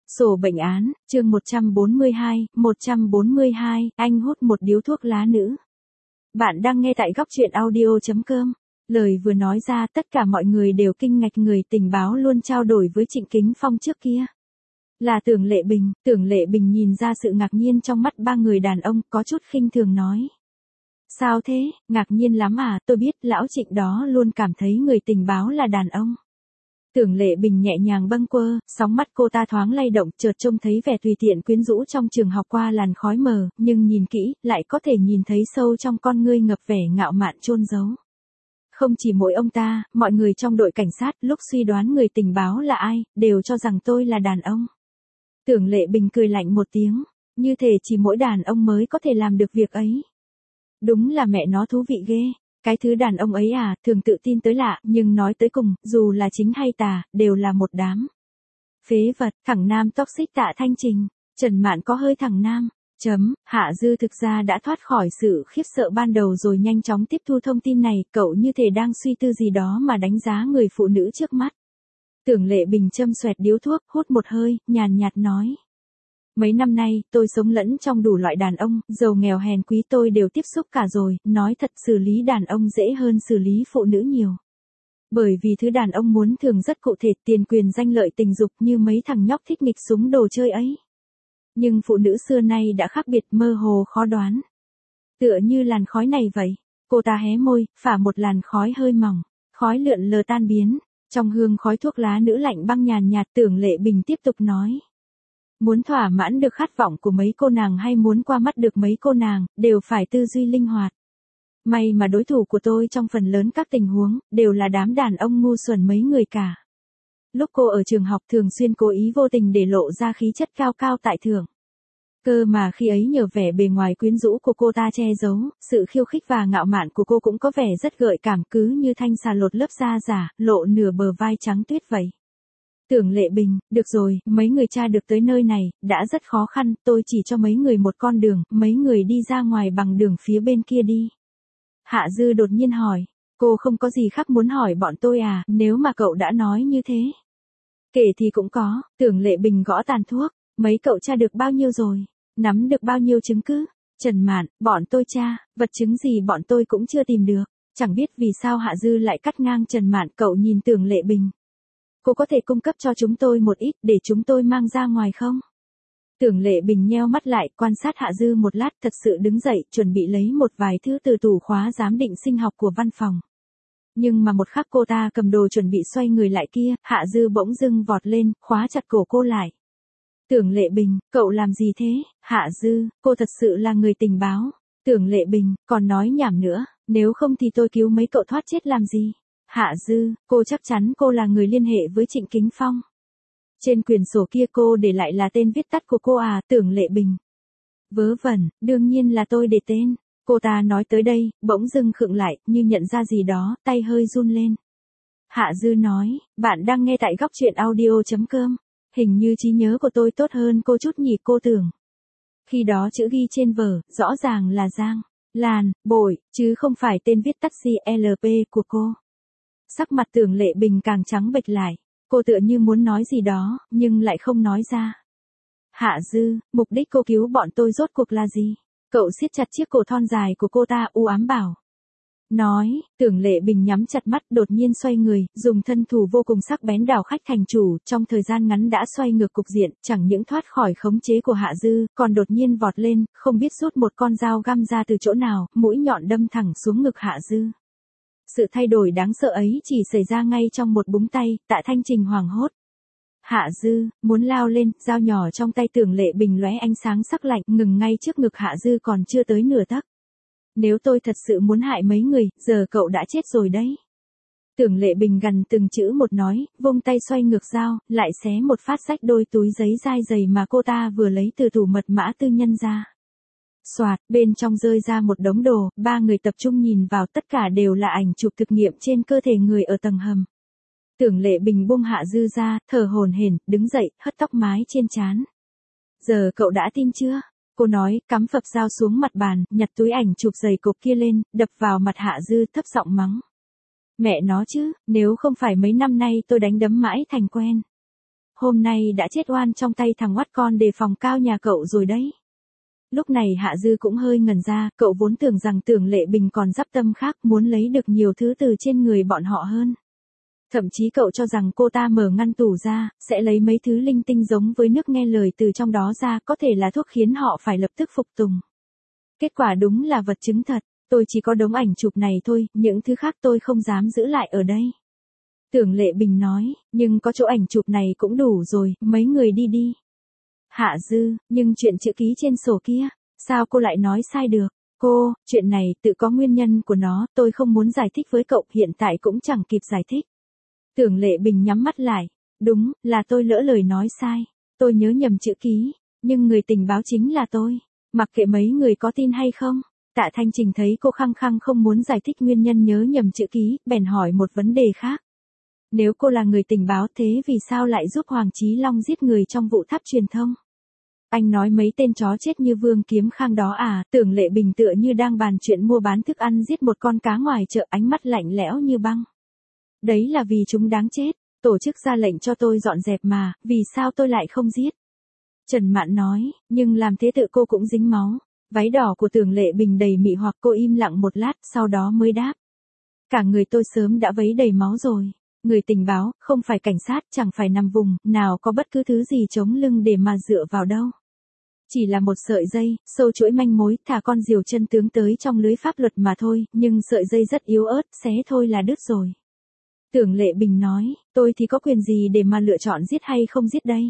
Sổ bệnh án, chương 142, anh hút một điếu thuốc lá nữ. Bạn đang nghe tại góc truyện audio.com. Lời vừa nói ra tất cả mọi người đều kinh ngạc, người tình báo luôn trao đổi với Trịnh Kính Phong trước kia. Là Tưởng Lệ Bình nhìn ra sự ngạc nhiên trong mắt ba người đàn ông, có chút khinh thường nói. Sao thế, ngạc nhiên lắm à, tôi biết lão Trịnh đó luôn cảm thấy người tình báo là đàn ông. Tưởng Lệ Bình nhẹ nhàng bâng quơ, sóng mắt cô ta thoáng lay động, chợt trông thấy vẻ tùy tiện quyến rũ trong trường học qua làn khói mờ, nhưng nhìn kỹ, lại có thể nhìn thấy sâu trong con ngươi ngập vẻ ngạo mạn chôn giấu. Không chỉ mỗi ông ta, mọi người trong đội cảnh sát lúc suy đoán người tình báo là ai, đều cho rằng tôi là đàn ông. Tưởng Lệ Bình cười lạnh một tiếng, như thể chỉ mỗi đàn ông mới có thể làm được việc ấy. Đúng là mẹ nó thú vị ghê. Cái thứ đàn ông ấy à, thường tự tin tới lạ, nhưng nói tới cùng, dù là chính hay tà, đều là một đám phế vật. Thằng nam toxic Tạ Thanh Trình, Trần Mạn có hơi thằng nam. Hạ Dư thực ra đã thoát khỏi sự khiếp sợ ban đầu rồi nhanh chóng tiếp thu thông tin này, cậu như thể đang suy tư gì đó mà đánh giá người phụ nữ trước mắt. Tưởng Lệ Bình châm xoẹt điếu thuốc, hút một hơi, nhàn nhạt nói. Mấy năm nay, tôi sống lẫn trong đủ loại đàn ông, giàu nghèo hèn quý tôi đều tiếp xúc cả rồi, nói thật xử lý đàn ông dễ hơn xử lý phụ nữ nhiều. Bởi vì thứ đàn ông muốn thường rất cụ thể, tiền quyền danh lợi tình dục như mấy thằng nhóc thích nghịch súng đồ chơi ấy. Nhưng phụ nữ xưa nay đã khác biệt, mơ hồ khó đoán. Tựa như làn khói này vậy, cô ta hé môi, phả một làn khói hơi mỏng, khói lượn lờ tan biến, trong hương khói thuốc lá nữ lạnh băng nhàn nhạt. Tưởng Lệ Bình tiếp tục nói. Muốn thỏa mãn được khát vọng của mấy cô nàng hay muốn qua mắt được mấy cô nàng, đều phải tư duy linh hoạt. May mà đối thủ của tôi trong phần lớn các tình huống, đều là đám đàn ông ngu xuẩn mấy người cả. Lúc cô ở trường học thường xuyên cố ý vô tình để lộ ra khí chất cao cao tại thượng. Cơ mà khi ấy nhờ vẻ bề ngoài quyến rũ của cô ta che giấu, sự khiêu khích và ngạo mạn của cô cũng có vẻ rất gợi cảm, cứ như thanh xà lột lớp da giả, lộ nửa bờ vai trắng tuyết vậy. Tưởng Lệ Bình, được rồi, mấy người tra được tới nơi này, đã rất khó khăn, tôi chỉ cho mấy người một con đường, mấy người đi ra ngoài bằng đường phía bên kia đi. Hạ Dư đột nhiên hỏi, cô không có gì khác muốn hỏi bọn tôi à, nếu mà cậu đã nói như thế. Kể thì cũng có, Tưởng Lệ Bình gõ tàn thuốc, mấy cậu tra được bao nhiêu rồi, nắm được bao nhiêu chứng cứ. Trần Mạn, bọn tôi tra, vật chứng gì bọn tôi cũng chưa tìm được, chẳng biết vì sao Hạ Dư lại cắt ngang Trần Mạn. Cậu nhìn Tưởng Lệ Bình. Cô có thể cung cấp cho chúng tôi một ít để chúng tôi mang ra ngoài không? Tưởng Lệ Bình nheo mắt lại, quan sát Hạ Dư một lát, thật sự đứng dậy, chuẩn bị lấy một vài thứ từ tủ khóa giám định sinh học của văn phòng. Nhưng mà một khắc cô ta cầm đồ chuẩn bị xoay người lại kia, Hạ Dư bỗng dưng vọt lên, khóa chặt cổ cô lại. Tưởng Lệ Bình, cậu làm gì thế? Hạ Dư, cô thật sự là người tình báo. Tưởng Lệ Bình, còn nói nhảm nữa, nếu không thì tôi cứu mấy cậu thoát chết làm gì? Hạ Dư, cô chắc chắn cô là người liên hệ với Trịnh Kính Phong. Trên quyển sổ kia cô để lại là tên viết tắt của cô à? Tưởng Lệ Bình. Vớ vẩn, đương nhiên là tôi để tên. Cô ta nói tới đây, bỗng dưng khựng lại, như nhận ra gì đó, tay hơi run lên. Hạ Dư nói, bạn đang nghe tại góc truyện audio.com. Hình như trí nhớ của tôi tốt hơn cô chút nhỉ. Cô tưởng. Khi đó chữ ghi trên vở, rõ ràng là Giang, Lan, Bội, chứ không phải tên viết tắt CLP của cô. Sắc mặt Tưởng Lệ Bình càng trắng bệch lại, cô tựa như muốn nói gì đó, nhưng lại không nói ra. Hạ Dư, mục đích cô cứu bọn tôi rốt cuộc là gì? Cậu siết chặt chiếc cổ thon dài của cô ta, u ám bảo. Nói, Tưởng Lệ Bình nhắm chặt mắt, đột nhiên xoay người, dùng thân thủ vô cùng sắc bén đảo khách thành chủ, trong thời gian ngắn đã xoay ngược cục diện, chẳng những thoát khỏi khống chế của Hạ Dư, còn đột nhiên vọt lên, không biết rút một con dao găm ra từ chỗ nào, mũi nhọn đâm thẳng xuống ngực Hạ Dư. Sự thay đổi đáng sợ ấy chỉ xảy ra ngay trong một búng tay, Tạ Thanh Trình hoảng hốt. Hạ Dư, muốn lao lên, dao nhỏ trong tay Tưởng Lệ Bình lóe ánh sáng sắc lạnh, ngừng ngay trước ngực Hạ Dư còn chưa tới nửa tấc. Nếu tôi thật sự muốn hại mấy người, giờ cậu đã chết rồi đấy. Tưởng Lệ Bình gằn từng chữ một nói, vung tay xoay ngược dao, lại xé một phát rách đôi túi giấy dai dày mà cô ta vừa lấy từ tủ mật mã tư nhân ra. Soạt, bên trong rơi ra một đống đồ, ba người tập trung nhìn vào, tất cả đều là ảnh chụp thực nghiệm trên cơ thể người ở tầng hầm. Tưởng Lệ Bình buông Hạ Dư ra, thở hổn hển, đứng dậy, hất tóc mái trên trán. Giờ cậu đã tin chưa? Cô nói, cắm phập dao xuống mặt bàn, nhặt túi ảnh chụp dày cộp kia lên, đập vào mặt Hạ Dư, thấp giọng mắng. Mẹ nó chứ, nếu không phải mấy năm nay tôi đánh đấm mãi thành quen. hôm nay đã chết oan trong tay thằng oắt con đề phòng cao nhà cậu rồi đấy. Lúc này Hạ Dư cũng hơi ngẩn ra, cậu vốn tưởng rằng Tưởng Lệ Bình còn dắp tâm khác muốn lấy được nhiều thứ từ trên người bọn họ hơn. Thậm chí cậu cho rằng cô ta mở ngăn tủ ra, sẽ lấy mấy thứ linh tinh giống với nước nghe lời từ trong đó ra, có thể là thuốc khiến họ phải lập tức phục tùng. Kết quả đúng là vật chứng thật, tôi chỉ có đống ảnh chụp này thôi, những thứ khác tôi không dám giữ lại ở đây. Tưởng Lệ Bình nói, nhưng có chỗ ảnh chụp này cũng đủ rồi, mấy người đi đi. Hạ Dư, nhưng chuyện chữ ký trên sổ kia, sao cô lại nói sai được? Cô, chuyện này tự có nguyên nhân của nó, tôi không muốn giải thích với cậu, hiện tại cũng chẳng kịp giải thích. Tưởng Lệ Bình nhắm mắt lại, đúng, là tôi lỡ lời nói sai, tôi nhớ nhầm chữ ký, nhưng người tình báo chính là tôi, mặc kệ mấy người có tin hay không. Tạ Thanh Trình thấy cô khăng khăng không muốn giải thích nguyên nhân nhớ nhầm chữ ký, bèn hỏi một vấn đề khác. Nếu cô là người tình báo thế vì sao lại giúp Hoàng Chí Long giết người trong vụ tháp truyền thông? Anh nói mấy tên chó chết như Vương Kiếm Khang đó à? Tưởng Lệ Bình tựa như đang bàn chuyện mua bán thức ăn giết một con cá ngoài chợ, ánh mắt lạnh lẽo như băng. Đấy là vì chúng đáng chết, tổ chức ra lệnh cho tôi dọn dẹp mà, vì sao tôi lại không giết? Trần Mạn nói, nhưng làm thế tự cô cũng dính máu. Váy đỏ của Tưởng Lệ Bình đầy mị hoặc, cô im lặng một lát, sau đó mới đáp. Cả người tôi sớm đã vấy đầy máu rồi. Người tình báo, không phải cảnh sát, chẳng phải nằm vùng, nào có bất cứ thứ gì chống lưng để mà dựa vào đâu. Chỉ là một sợi dây, sâu chuỗi manh mối, thả con diều chân tướng tới trong lưới pháp luật mà thôi, nhưng sợi dây rất yếu ớt, xé thôi là đứt rồi. Tưởng Lệ Bình nói, tôi thì có quyền gì để mà lựa chọn giết hay không giết đây?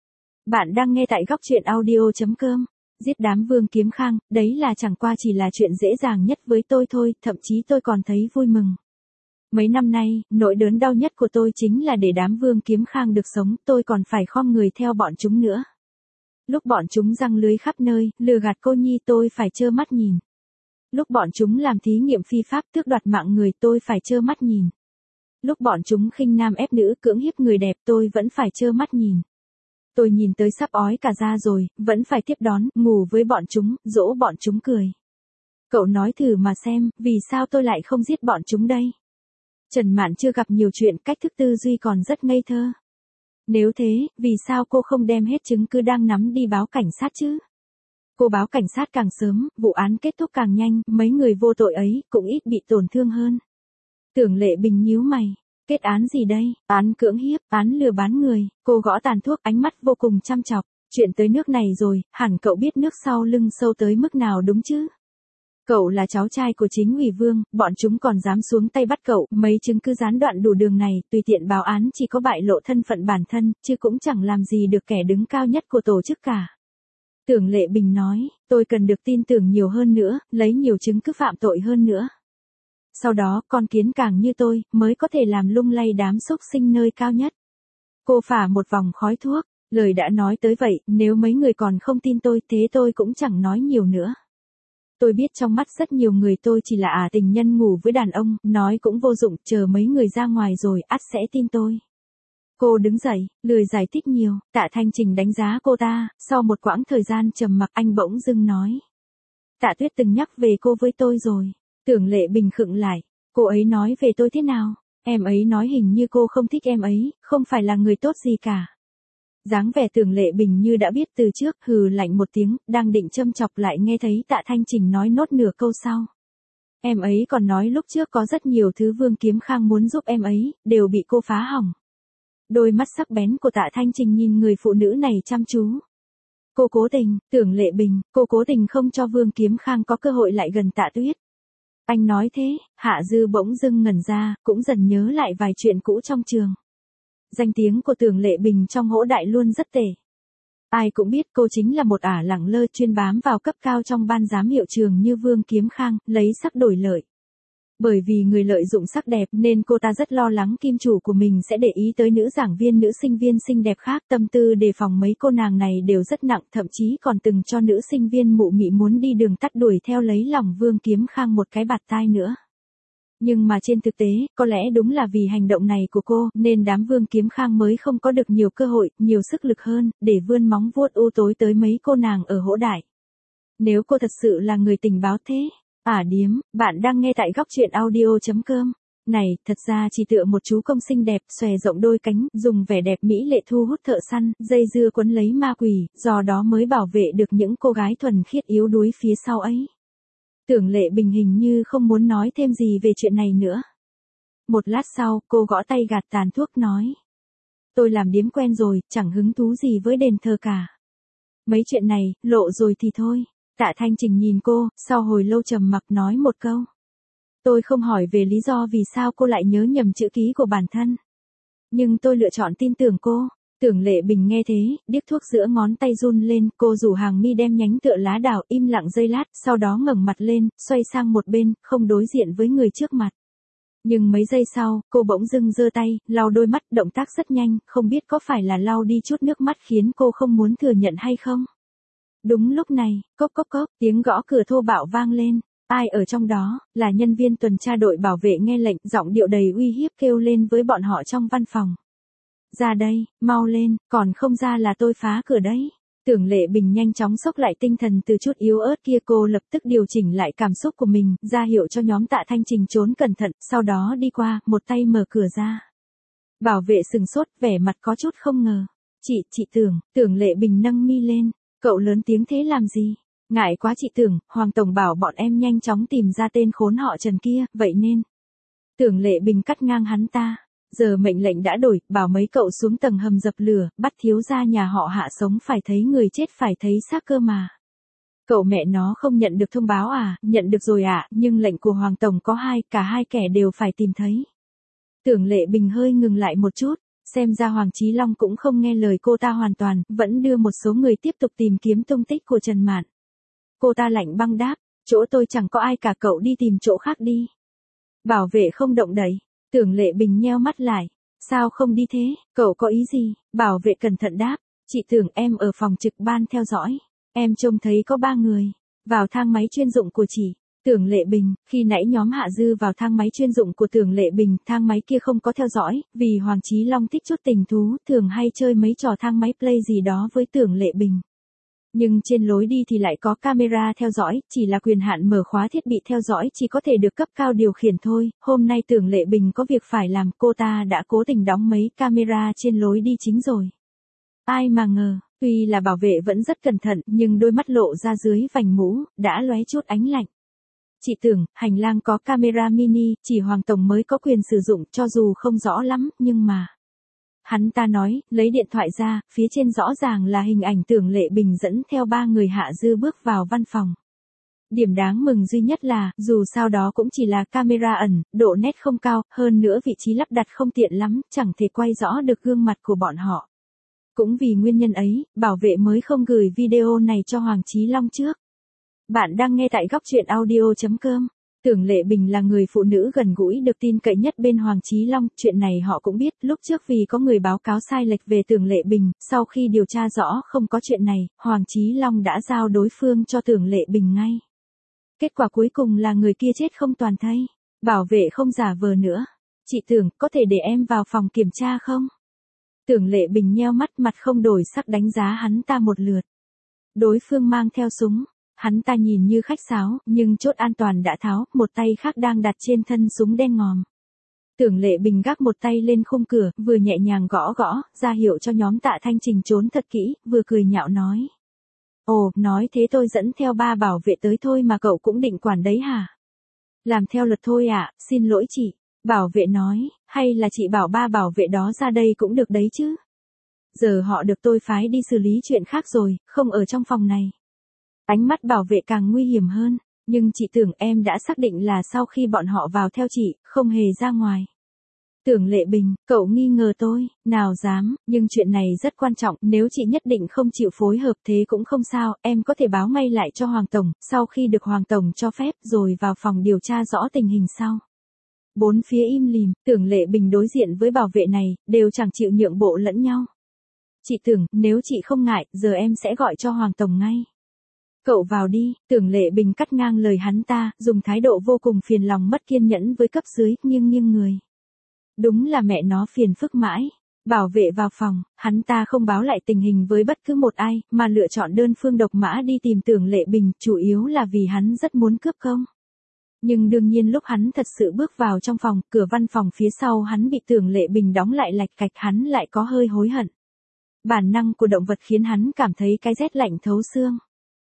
Bạn đang nghe tại góc truyện audio.com. Giết đám Vương Kiếm Khang, đấy là chẳng qua chỉ là chuyện dễ dàng nhất với tôi thôi, thậm chí tôi còn thấy vui mừng. Mấy năm nay, nỗi đớn đau nhất của tôi chính là để đám Vương Kiếm Khang được sống, tôi còn phải khom người theo bọn chúng nữa. Lúc bọn chúng giăng lưới khắp nơi, lừa gạt cô nhi tôi phải trơ mắt nhìn. Lúc bọn chúng làm thí nghiệm phi pháp tước đoạt mạng người tôi phải trơ mắt nhìn. Lúc bọn chúng khinh nam ép nữ cưỡng hiếp người đẹp tôi vẫn phải trơ mắt nhìn. Tôi nhìn tới sắp ói cả da rồi, vẫn phải tiếp đón, ngủ với bọn chúng, dỗ bọn chúng cười. Cậu nói thử mà xem, vì sao tôi lại không giết bọn chúng đây? Trần Mạn chưa gặp nhiều chuyện, cách thức tư duy còn rất ngây thơ. Nếu thế, vì sao cô không đem hết chứng cứ đang nắm đi báo cảnh sát chứ? Cô báo cảnh sát càng sớm, vụ án kết thúc càng nhanh, mấy người vô tội ấy cũng ít bị tổn thương hơn. Tưởng Lệ Bình nhíu mày. Kết án gì đây? Án cưỡng hiếp, án lừa bán người. Cô gõ tàn thuốc, ánh mắt vô cùng chăm chọc. Chuyện tới nước này rồi, hẳn cậu biết nước sau lưng sâu tới mức nào đúng chứ? Cậu là cháu trai của chính ủy Vương, bọn chúng còn dám xuống tay bắt cậu, mấy chứng cứ gián đoạn đủ đường này, tùy tiện báo án chỉ có bại lộ thân phận bản thân, chứ cũng chẳng làm gì được kẻ đứng cao nhất của tổ chức cả. Tưởng Lệ Bình nói, tôi cần được tin tưởng nhiều hơn nữa, lấy nhiều chứng cứ phạm tội hơn nữa. Sau đó, con kiến càng như tôi, mới có thể làm lung lay đám xúc sinh nơi cao nhất. Cô phả một vòng khói thuốc, lời đã nói tới vậy, nếu mấy người còn không tin tôi, thế tôi cũng chẳng nói nhiều nữa. Tôi biết trong mắt rất nhiều người tôi chỉ là tình nhân ngủ với đàn ông, nói cũng vô dụng, chờ mấy người ra ngoài rồi, ắt sẽ tin tôi. Cô đứng dậy, lười giải thích nhiều, Tạ Thanh Trình đánh giá cô ta, sau một quãng thời gian trầm mặc anh bỗng dưng nói. Tạ Tuyết từng nhắc về cô với tôi rồi. Tưởng Lệ Bình khựng lại, cô ấy nói về tôi thế nào? Em ấy nói hình như cô không thích em ấy, không phải là người tốt gì cả. Dáng vẻ Tưởng Lệ Bình như đã biết từ trước, hừ lạnh một tiếng, đang định châm chọc lại nghe thấy Tạ Thanh Trình nói nốt nửa câu sau. Em ấy còn nói lúc trước có rất nhiều thứ Vương Kiếm Khang muốn giúp em ấy, đều bị cô phá hỏng. Đôi mắt sắc bén của Tạ Thanh Trình nhìn người phụ nữ này chăm chú. Cô cố tình, Tưởng Lệ Bình, cô cố tình không cho Vương Kiếm Khang có cơ hội lại gần Tạ Tuyết. Anh nói thế, Hạ Dư bỗng dưng ngẩn ra, cũng dần nhớ lại vài chuyện cũ trong trường. Danh tiếng của Tưởng Lệ Bình trong hỗ đại luôn rất tệ. Ai cũng biết cô chính là một ả lẳng lơ chuyên bám vào cấp cao trong ban giám hiệu trường như Vương Kiếm Khang, lấy sắc đổi lợi. Bởi vì người lợi dụng sắc đẹp nên cô ta rất lo lắng kim chủ của mình sẽ để ý tới nữ giảng viên nữ sinh viên xinh đẹp khác. Tâm tư đề phòng mấy cô nàng này đều rất nặng, thậm chí còn từng cho nữ sinh viên mụ mị muốn đi đường tắt đuổi theo lấy lòng Vương Kiếm Khang một cái bạt tai nữa. Nhưng mà trên thực tế, có lẽ đúng là vì hành động này của cô, nên đám Vương Kiếm Khang mới không có được nhiều cơ hội, nhiều sức lực hơn, để vươn móng vuốt u tối tới mấy cô nàng ở hỗ đại. Nếu cô thật sự là người tình báo thế, điếm, bạn đang nghe tại góc truyện audio.com. Này, thật ra chỉ tựa một chú công xinh đẹp, xòe rộng đôi cánh, dùng vẻ đẹp mỹ lệ thu hút thợ săn, dây dưa quấn lấy ma quỷ, do đó mới bảo vệ được những cô gái thuần khiết yếu đuối phía sau ấy. Tưởng Lệ Bình hình như không muốn nói thêm gì về chuyện này nữa. Một lát sau, cô gõ tay gạt tàn thuốc nói. Tôi làm điếm quen rồi, chẳng hứng thú gì với đền thờ cả. Mấy chuyện này, lộ rồi thì thôi. Tạ Thanh Trình nhìn cô, sau hồi lâu trầm mặc nói một câu. Tôi không hỏi về lý do vì sao cô lại nhớ nhầm chữ ký của bản thân. Nhưng tôi lựa chọn tin tưởng cô. Tưởng Lệ Bình nghe thế, điếc thuốc giữa ngón tay run lên, cô rủ Hàng Mi đem nhánh tựa lá đào im lặng giây lát, sau đó ngẩng mặt lên, xoay sang một bên, không đối diện với người trước mặt. Nhưng mấy giây sau, cô bỗng dưng giơ tay, lau đôi mắt, động tác rất nhanh, không biết có phải là lau đi chút nước mắt khiến cô không muốn thừa nhận hay không. Đúng lúc này, cốc cốc cốc, tiếng gõ cửa thô bạo vang lên. Ai ở trong đó, là nhân viên tuần tra đội bảo vệ nghe lệnh, giọng điệu đầy uy hiếp kêu lên với bọn họ trong văn phòng. Ra đây, mau lên, còn không ra là tôi phá cửa đấy. Tưởng Lệ Bình nhanh chóng xốc lại tinh thần từ chút yếu ớt kia, cô lập tức điều chỉnh lại cảm xúc của mình, ra hiệu cho nhóm Tạ Thanh Trình trốn cẩn thận, sau đó đi qua, một tay mở cửa ra. Bảo vệ sừng sốt, vẻ mặt có chút không ngờ. Chị Tưởng Lệ Bình nâng mi lên, cậu lớn tiếng thế làm gì? Ngại quá chị Tưởng, Hoàng Tổng bảo bọn em nhanh chóng tìm ra tên khốn họ Trần kia, vậy nên. Tưởng Lệ Bình cắt ngang hắn ta. Giờ mệnh lệnh đã đổi, bảo mấy cậu xuống tầng hầm dập lửa, bắt thiếu gia nhà họ Hạ sống phải thấy người chết phải thấy xác cơ mà. Cậu mẹ nó không nhận được thông báo à? Nhận được rồi ạ, nhưng lệnh của Hoàng Tổng có hai, cả hai kẻ đều phải tìm thấy. Tưởng Lệ Bình hơi ngừng lại một chút, xem ra Hoàng Chí Long cũng không nghe lời cô ta hoàn toàn, vẫn đưa một số người tiếp tục tìm kiếm tung tích của Trần Mạn. Cô ta lạnh băng đáp, chỗ tôi chẳng có ai cả, cậu đi tìm chỗ khác đi. Bảo vệ không động đậy. Tưởng Lệ Bình nheo mắt lại. Sao không đi thế, cậu có ý gì? Bảo vệ cẩn thận đáp. Chị Tưởng, em ở phòng trực ban theo dõi. Em trông thấy có 3 người. Vào thang máy chuyên dụng của chị. Tưởng Lệ Bình, khi nãy nhóm Hạ Dư vào thang máy chuyên dụng của Tưởng Lệ Bình, thang máy kia không có theo dõi, vì Hoàng Chí Long thích chút tình thú, thường hay chơi mấy trò thang máy play gì đó với Tưởng Lệ Bình. Nhưng trên lối đi thì lại có camera theo dõi, chỉ là quyền hạn mở khóa thiết bị theo dõi chỉ có thể được cấp cao điều khiển thôi. Hôm nay Tưởng Lệ Bình có việc phải làm, cô ta đã cố tình đóng mấy camera trên lối đi chính rồi. Ai mà ngờ, tuy là bảo vệ vẫn rất cẩn thận, nhưng đôi mắt lộ ra dưới vành mũ, đã lóe chút ánh lạnh. Chị Tưởng, hành lang có camera mini, chỉ Hoàng Tổng mới có quyền sử dụng, cho dù không rõ lắm, nhưng mà... Hắn ta nói, lấy điện thoại ra, phía trên rõ ràng là hình ảnh Tưởng Lệ Bình dẫn theo 3 người Hạ Dư bước vào văn phòng. Điểm đáng mừng duy nhất là, dù sao đó cũng chỉ là camera ẩn, độ nét không cao, hơn nữa vị trí lắp đặt không tiện lắm, chẳng thể quay rõ được gương mặt của bọn họ. Cũng vì nguyên nhân ấy, bảo vệ mới không gửi video này cho Hoàng Chí Long trước. Bạn đang nghe tại góc truyện audio.com. Tưởng Lệ Bình là người phụ nữ gần gũi được tin cậy nhất bên Hoàng Chí Long, chuyện này họ cũng biết, lúc trước vì có người báo cáo sai lệch về Tưởng Lệ Bình, sau khi điều tra rõ không có chuyện này, Hoàng Chí Long đã giao đối phương cho Tưởng Lệ Bình ngay. Kết quả cuối cùng là người kia chết không toàn thây. Bảo vệ không giả vờ nữa. Chị Tưởng, có thể để em vào phòng kiểm tra không? Tưởng Lệ Bình nheo mắt, mặt không đổi sắc đánh giá hắn ta một lượt. Đối phương mang theo súng. Hắn ta nhìn như khách sáo, nhưng chốt an toàn đã tháo, một tay khác đang đặt trên thân súng đen ngòm. Tưởng Lệ Bình gác một tay lên khung cửa, vừa nhẹ nhàng gõ gõ, ra hiệu cho nhóm Tạ Thanh Trình trốn thật kỹ, vừa cười nhạo nói. Ồ, nói thế tôi dẫn theo 3 bảo vệ tới thôi mà cậu cũng định quản đấy hả? Làm theo luật thôi ạ, xin lỗi chị. Bảo vệ nói, hay là chị bảo 3 bảo vệ đó ra đây cũng được đấy chứ? Giờ họ được tôi phái đi xử lý chuyện khác rồi, không ở trong phòng này. Ánh mắt bảo vệ càng nguy hiểm hơn, nhưng chị Tưởng, em đã xác định là sau khi bọn họ vào theo chị, không hề ra ngoài. Tưởng Lệ Bình, cậu nghi ngờ tôi, nào dám, nhưng chuyện này rất quan trọng, nếu chị nhất định không chịu phối hợp thế cũng không sao, em có thể báo ngay lại cho Hoàng Tổng, sau khi được Hoàng Tổng cho phép rồi vào phòng điều tra rõ tình hình sau. Bốn phía im lìm, Tưởng Lệ Bình đối diện với bảo vệ này, đều chẳng chịu nhượng bộ lẫn nhau. Chị Tưởng, nếu chị không ngại, giờ em sẽ gọi cho Hoàng Tổng ngay. Cậu vào đi, Tưởng Lệ Bình cắt ngang lời hắn ta, dùng thái độ vô cùng phiền lòng mất kiên nhẫn với cấp dưới, nghiêng người. Đúng là mẹ nó phiền phức mãi. Bảo vệ vào phòng, hắn ta không báo lại tình hình với bất cứ một ai, mà lựa chọn đơn phương độc mã đi tìm Tưởng Lệ Bình, chủ yếu là vì hắn rất muốn cướp công. Nhưng đương nhiên lúc hắn thật sự bước vào trong phòng, cửa văn phòng phía sau hắn bị Tưởng Lệ Bình đóng lại lạch cạch, hắn lại có hơi hối hận. Bản năng của động vật khiến hắn cảm thấy cái rét lạnh thấu xương.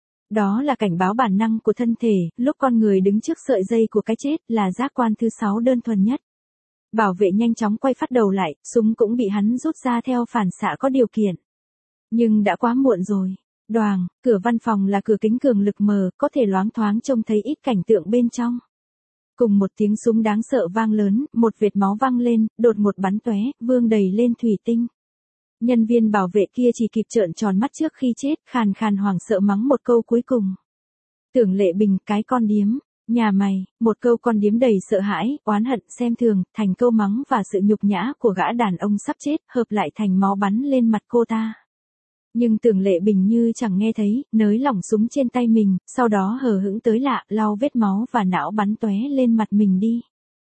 Đó là cảnh báo bản năng của thân thể, lúc con người đứng trước sợi dây của cái chết, là giác quan thứ 6 đơn thuần nhất. Bảo vệ nhanh chóng quay phát đầu lại, súng cũng bị hắn rút ra theo phản xạ có điều kiện. Nhưng đã quá muộn rồi. Đoàng, cửa văn phòng là cửa kính cường lực mờ, có thể loáng thoáng trông thấy ít cảnh tượng bên trong. Cùng một tiếng súng đáng sợ vang lớn, một vệt máu văng lên, đột ngột bắn tóe, vương đầy lên thủy tinh. Nhân viên bảo vệ kia chỉ kịp trợn tròn mắt trước khi chết, khàn khàn hoảng sợ mắng một câu cuối cùng. Tưởng Lệ Bình, cái con điếm, nhà mày, một câu con điếm đầy sợ hãi, oán hận, xem thường, thành câu mắng và sự nhục nhã của gã đàn ông sắp chết, hợp lại thành máu bắn lên mặt cô ta. Nhưng Tưởng Lệ Bình như chẳng nghe thấy, nới lỏng súng trên tay mình, sau đó hờ hững tới lạ, lau vết máu và não bắn tóe lên mặt mình đi.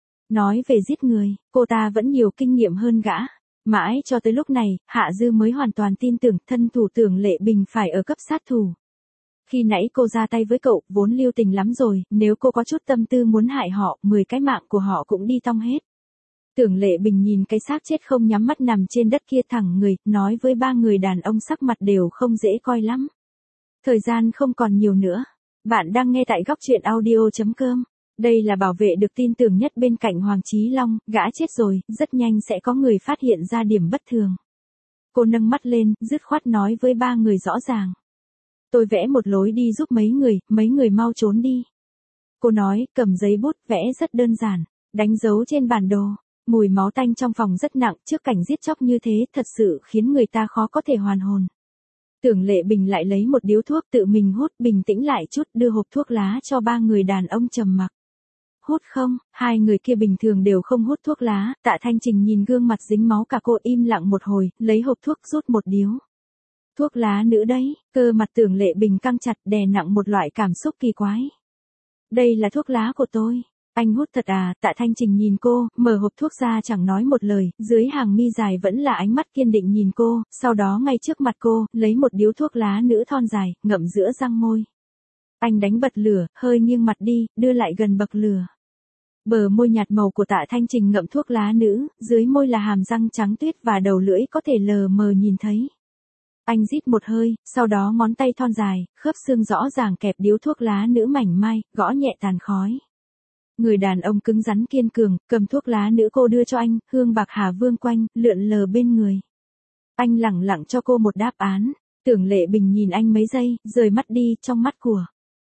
Nói về giết người, cô ta vẫn nhiều kinh nghiệm hơn gã. Mãi cho tới lúc này, Hạ Dư mới hoàn toàn tin tưởng thân thủ Tưởng Lệ Bình phải ở cấp sát thủ. Khi nãy cô ra tay với cậu, vốn lưu tình lắm rồi, nếu cô có chút tâm tư muốn hại họ, 10 cái mạng của họ cũng đi tong hết. Tưởng Lệ Bình nhìn cái xác chết không nhắm mắt nằm trên đất kia thẳng người, nói với 3 người đàn ông sắc mặt đều không dễ coi lắm. Thời gian không còn nhiều nữa. Bạn đang nghe tại góc truyện audio.com. Đây là bảo vệ được tin tưởng nhất bên cạnh Hoàng Chí Long, gã chết rồi, rất nhanh sẽ có người phát hiện ra điểm bất thường. Cô nâng mắt lên, dứt khoát nói với 3 người rõ ràng. Tôi vẽ một lối đi giúp mấy người mau trốn đi. Cô nói, cầm giấy bút, vẽ rất đơn giản, đánh dấu trên bản đồ. Mùi máu tanh trong phòng rất nặng, trước cảnh giết chóc như thế thật sự khiến người ta khó có thể hoàn hồn. Tưởng Lệ Bình lại lấy một điếu thuốc tự mình hút, bình tĩnh lại chút, đưa hộp thuốc lá cho 3 người đàn ông trầm mặc. Hút không? 2 người kia bình thường đều không hút thuốc lá, Tạ Thanh Trình nhìn gương mặt dính máu cả cô im lặng một hồi, lấy hộp thuốc rút một điếu. Thuốc lá nữ đấy, cơ mặt Tưởng Lệ Bình căng chặt, đè nặng một loại cảm xúc kỳ quái. Đây là thuốc lá của tôi. Anh hút thật à? Tạ Thanh Trình nhìn cô, mở hộp thuốc ra chẳng nói một lời, dưới hàng mi dài vẫn là ánh mắt kiên định nhìn cô, sau đó ngay trước mặt cô, lấy một điếu thuốc lá nữ thon dài, ngậm giữa răng môi. Anh đánh bật lửa, hơi nghiêng mặt đi, đưa lại gần bậc lửa. Bờ môi nhạt màu của Tạ Thanh Trình ngậm thuốc lá nữ, dưới môi là hàm răng trắng tuyết và đầu lưỡi có thể lờ mờ nhìn thấy. Anh rít một hơi, sau đó ngón tay thon dài, khớp xương rõ ràng kẹp điếu thuốc lá nữ mảnh mai, gõ nhẹ tàn khói. Người đàn ông cứng rắn kiên cường, cầm thuốc lá nữ cô đưa cho anh, hương bạc hà vương quanh, lượn lờ bên người. Anh lẳng lặng cho cô một đáp án. Tưởng Lệ Bình nhìn anh mấy giây, rời mắt đi, trong mắt của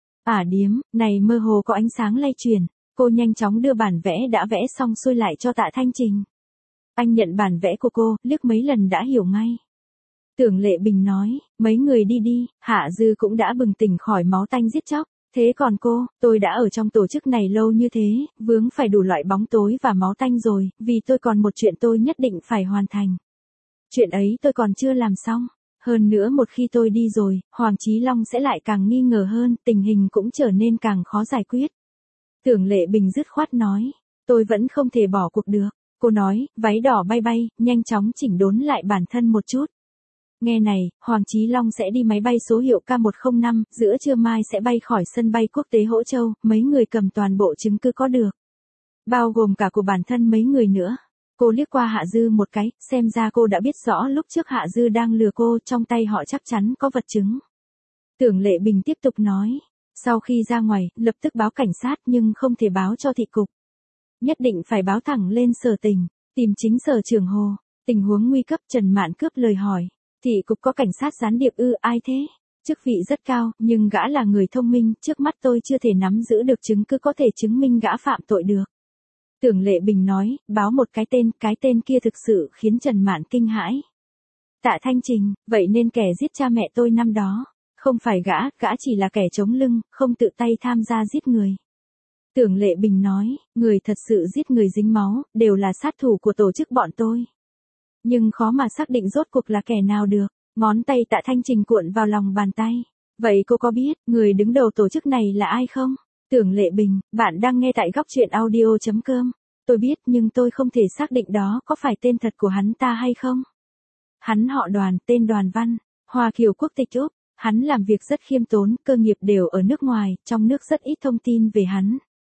điếm, này mơ hồ có ánh sáng lay chuyển. Cô nhanh chóng đưa bản vẽ đã vẽ xong xuôi lại cho Tạ Thanh Trình. Anh nhận bản vẽ của cô, liếc mấy lần đã hiểu ngay. Tưởng Lệ Bình nói, mấy người đi đi, Hạ Dư cũng đã bừng tỉnh khỏi máu tanh giết chóc. Thế còn cô, tôi đã ở trong tổ chức này lâu như thế, vướng phải đủ loại bóng tối và máu tanh rồi, vì tôi còn một chuyện tôi nhất định phải hoàn thành. Chuyện ấy tôi còn chưa làm xong. Hơn nữa một khi tôi đi rồi, Hoàng Chí Long sẽ lại càng nghi ngờ hơn, tình hình cũng trở nên càng khó giải quyết. Tưởng Lệ Bình dứt khoát nói, tôi vẫn không thể bỏ cuộc được. Cô nói, váy đỏ bay bay, nhanh chóng chỉnh đốn lại bản thân một chút. Nghe này, Hoàng Chí Long sẽ đi máy bay số hiệu K105, giữa trưa mai sẽ bay khỏi sân bay quốc tế Hỗ Châu, mấy người cầm toàn bộ chứng cứ có được. Bao gồm cả của bản thân mấy người nữa. Cô liếc qua Hạ Dư một cái, xem ra cô đã biết rõ lúc trước Hạ Dư đang lừa cô, trong tay họ chắc chắn có vật chứng. Tưởng Lệ Bình tiếp tục nói, sau khi ra ngoài, lập tức báo cảnh sát nhưng không thể báo cho thị cục. Nhất định phải báo thẳng lên sở tỉnh, tìm chính sở trưởng Hồ. Tình huống nguy cấp, Trần Mạn cướp lời hỏi. Thị cục có cảnh sát gián điệp ư? Ai thế? Chức vị rất cao, nhưng gã là người thông minh, trước mắt tôi chưa thể nắm giữ được chứng cứ có thể chứng minh gã phạm tội được. Tưởng Lệ Bình nói, báo một cái tên kia thực sự khiến Trần Mạn kinh hãi. Tạ Thanh Trình, vậy nên kẻ giết cha mẹ tôi năm đó, không phải gã chỉ là kẻ chống lưng, không tự tay tham gia giết người. Tưởng Lệ Bình nói, người thật sự giết người dính máu, đều là sát thủ của tổ chức bọn tôi. Nhưng khó mà xác định rốt cuộc là kẻ nào được. Ngón tay Tạ Thanh Trình cuộn vào lòng bàn tay. Vậy cô có biết, người đứng đầu tổ chức này là ai không? Tưởng Lệ Bình, bạn đang nghe tại góc truyện audio.com. Tôi biết nhưng tôi không thể xác định đó có phải tên thật của hắn ta hay không. Hắn họ Đoàn, tên Đoàn Văn, Hoa Kiều quốc tịch Úc. Hắn làm việc rất khiêm tốn, cơ nghiệp đều ở nước ngoài, trong nước rất ít thông tin về hắn.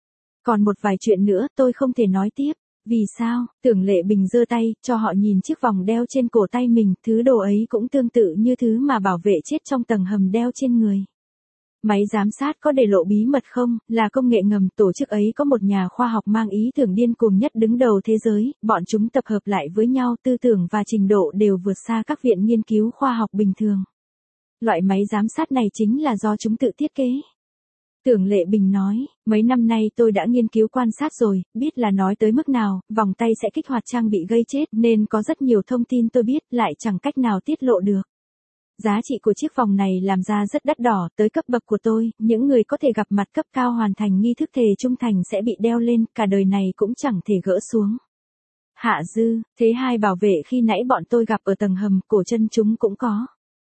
Còn một vài chuyện nữa tôi không thể nói tiếp. Vì sao? Tưởng Lệ Bình giơ tay, cho họ nhìn chiếc vòng đeo trên cổ tay mình, thứ đồ ấy cũng tương tự như thứ mà bảo vệ chết trong tầng hầm đeo trên người. Máy giám sát có để lộ bí mật không, là công nghệ ngầm, tổ chức ấy có một nhà khoa học mang ý tưởng điên cuồng nhất đứng đầu thế giới, bọn chúng tập hợp lại với nhau, tư tưởng và trình độ đều vượt xa các viện nghiên cứu khoa học bình thường. Loại máy giám sát này chính là do chúng tự thiết kế. Tưởng Lệ Bình nói, mấy năm nay tôi đã nghiên cứu quan sát rồi, biết là nói tới mức nào, vòng tay sẽ kích hoạt trang bị gây chết, nên có rất nhiều thông tin tôi biết, lại chẳng cách nào tiết lộ được. Giá trị của chiếc vòng này làm ra rất đắt đỏ, tới cấp bậc của tôi, những người có thể gặp mặt cấp cao hoàn thành nghi thức thề trung thành sẽ bị đeo lên, cả đời này cũng chẳng thể gỡ xuống. Hạ Dư, thế hai bảo vệ khi nãy bọn tôi gặp ở tầng hầm, cổ chân chúng cũng có.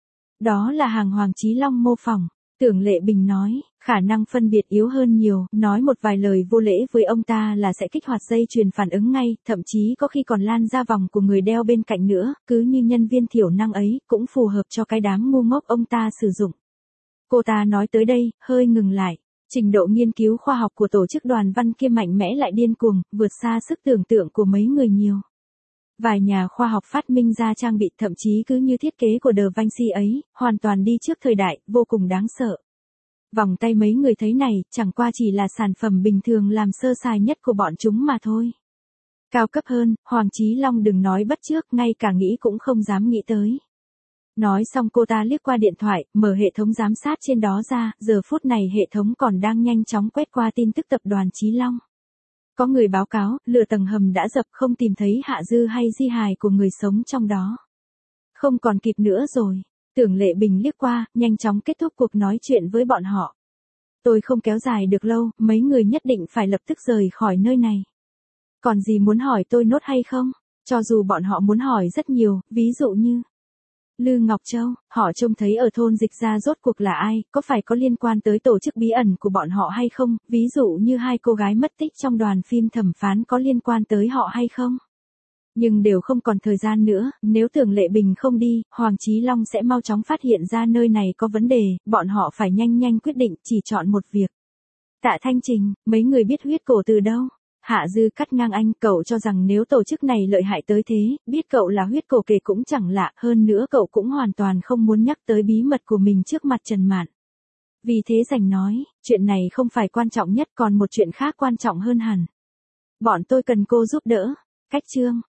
Đó là hàng Hoàng Chí Long mô phỏng. Tưởng Lệ Bình nói, khả năng phân biệt yếu hơn nhiều, nói một vài lời vô lễ với ông ta là sẽ kích hoạt dây chuyền phản ứng ngay, thậm chí có khi còn lan ra vòng của người đeo bên cạnh nữa, cứ như nhân viên thiểu năng ấy, cũng phù hợp cho cái đám ngu ngốc ông ta sử dụng. Cô ta nói tới đây, hơi ngừng lại. Trình độ nghiên cứu khoa học của tổ chức Đoàn Văn kia mạnh mẽ lại điên cuồng, vượt xa sức tưởng tượng của mấy người nhiều. Vài nhà khoa học phát minh ra trang bị thậm chí cứ như thiết kế của Da Vinci ấy, hoàn toàn đi trước thời đại, vô cùng đáng sợ. Vòng tay mấy người thấy này, chẳng qua chỉ là sản phẩm bình thường làm sơ sài nhất của bọn chúng mà thôi. Cao cấp hơn, Hoàng Chí Long đừng nói bắt chước, ngay cả nghĩ cũng không dám nghĩ tới. Nói xong cô ta liếc qua điện thoại, mở hệ thống giám sát trên đó ra, giờ phút này hệ thống còn đang nhanh chóng quét qua tin tức tập đoàn Chí Long. Có người báo cáo, lửa tầng hầm đã dập, không tìm thấy Hạ Dư hay di hài của người sống trong đó. Không còn kịp nữa rồi. Tưởng Lệ Bình liếc qua, nhanh chóng kết thúc cuộc nói chuyện với bọn họ. Tôi không kéo dài được lâu, mấy người nhất định phải lập tức rời khỏi nơi này. Còn gì muốn hỏi tôi nốt hay không? Cho dù bọn họ muốn hỏi rất nhiều, ví dụ như Lư Ngọc Châu, họ trông thấy ở thôn Dịch Gia rốt cuộc là ai, có phải có liên quan tới tổ chức bí ẩn của bọn họ hay không, ví dụ như hai cô gái mất tích trong đoàn phim thẩm phán có liên quan tới họ hay không. Nhưng đều không còn thời gian nữa, nếu Tưởng Lệ Bình không đi, Hoàng Chí Long sẽ mau chóng phát hiện ra nơi này có vấn đề, bọn họ phải nhanh nhanh quyết định, chỉ chọn một việc. Tạ Thanh Trình, mấy người biết huyết cổ từ đâu? Hạ Dư cắt ngang anh, cậu cho rằng nếu tổ chức này lợi hại tới thế, biết cậu là huyết cổ kể cũng chẳng lạ, hơn nữa cậu cũng hoàn toàn không muốn nhắc tới bí mật của mình trước mặt Trần Mạn. Vì thế Rành nói, chuyện này không phải quan trọng nhất, còn một chuyện khác quan trọng hơn hẳn. Bọn tôi cần cô giúp đỡ. Cách chương